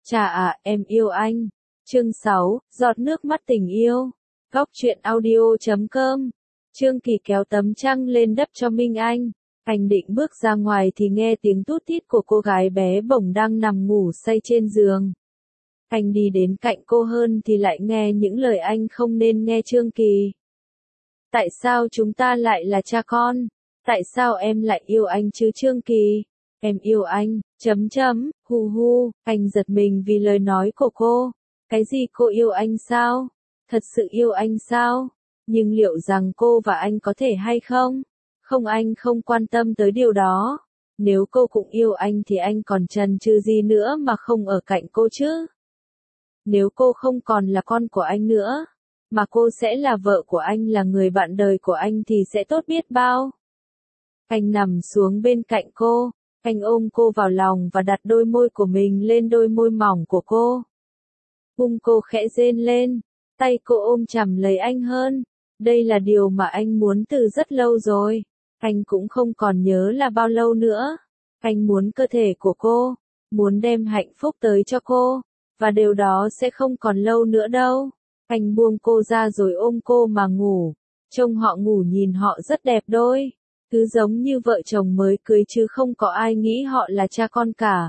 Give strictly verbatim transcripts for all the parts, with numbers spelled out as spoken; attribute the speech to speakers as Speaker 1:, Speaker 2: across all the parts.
Speaker 1: Chà à, em yêu anh. Chương sáu, giọt nước mắt tình yêu. Góc truyện audio chấm com. Trương Kỳ kéo tấm chăn lên đắp cho Minh Anh. Anh định bước ra ngoài thì nghe tiếng tút tít của cô gái bé bỏng đang nằm ngủ say trên giường. Anh đi đến cạnh cô hơn thì lại nghe những lời anh không nên nghe. Trương Kỳ. Tại sao chúng ta lại là cha con? Tại sao em lại yêu anh chứ Trương Kỳ? Em yêu anh, chấm chấm, hu hu, anh giật mình vì lời nói của cô. Cái gì cô yêu anh sao? Thật sự yêu anh sao? Nhưng liệu rằng cô và anh có thể hay không? Không, anh không quan tâm tới điều đó. Nếu cô cũng yêu anh thì anh còn chần chừ gì nữa mà không ở cạnh cô chứ? Nếu cô không còn là con của anh nữa, mà cô sẽ là vợ của anh, là người bạn đời của anh thì sẽ tốt biết bao. Anh nằm xuống bên cạnh cô. Anh ôm cô vào lòng và đặt đôi môi của mình lên đôi môi mỏng của cô. Bụng cô khẽ rên lên, tay cô ôm chầm lấy anh hơn. Đây là điều mà anh muốn từ rất lâu rồi. Anh cũng không còn nhớ là bao lâu nữa. Anh muốn cơ thể của cô, muốn đem hạnh phúc tới cho cô, và điều đó sẽ không còn lâu nữa đâu. Anh buông cô ra rồi ôm cô mà ngủ. Trông họ ngủ nhìn họ rất đẹp đôi. Cứ giống như vợ chồng mới cưới chứ không có ai nghĩ họ là cha con cả.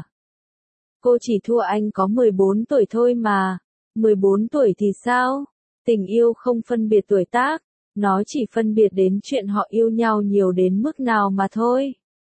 Speaker 1: Cô chỉ thua anh có mười bốn tuổi thôi mà. mười bốn tuổi thì sao? Tình yêu không phân biệt tuổi tác, nó chỉ phân biệt đến chuyện họ yêu nhau nhiều đến mức nào mà thôi.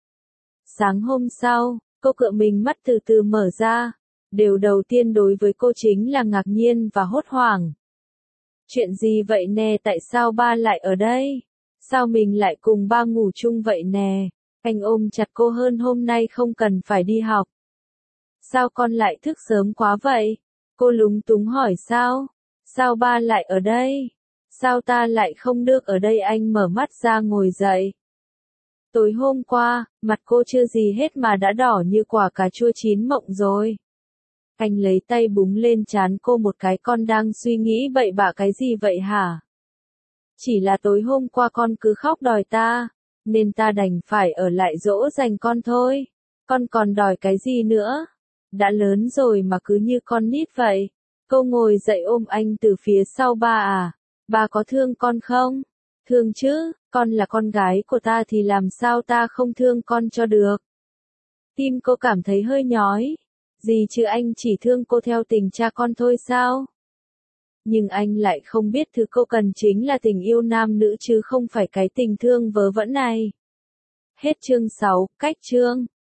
Speaker 1: Sáng hôm sau, cô cựa mình mắt từ từ mở ra. Điều đầu tiên đối với cô chính là ngạc nhiên và hốt hoảng. Chuyện gì vậy nè? Tại sao ba lại ở đây? Sao mình lại cùng ba ngủ chung vậy nè? Anh ôm chặt cô hơn. Hôm nay không cần phải đi học. Sao con lại thức sớm quá vậy? Cô lúng túng hỏi. Sao? Sao ba lại ở đây? Sao ta lại không được ở đây? Anh mở mắt ra ngồi dậy. Tối hôm qua, mặt cô chưa gì hết mà đã đỏ như quả cà chua chín mọng rồi. Anh lấy tay búng lên trán cô một cái. Con đang suy nghĩ bậy bạ cái gì vậy hả? Chỉ là tối hôm qua con cứ khóc đòi ta, nên ta đành phải ở lại dỗ dành con thôi. Con còn đòi cái gì nữa? Đã lớn rồi mà cứ như con nít vậy. Cô ngồi dậy ôm anh từ phía sau. Ba à, ba có thương con không? Thương chứ, con là con gái của ta thì làm sao ta không thương con cho được. Tim cô cảm thấy hơi nhói. Gì chứ, anh chỉ thương cô theo tình cha con thôi sao? Nhưng anh lại không biết thứ cô cần chính là tình yêu nam nữ chứ không phải cái tình thương vớ vẩn này. Hết chương sáu, cách chương.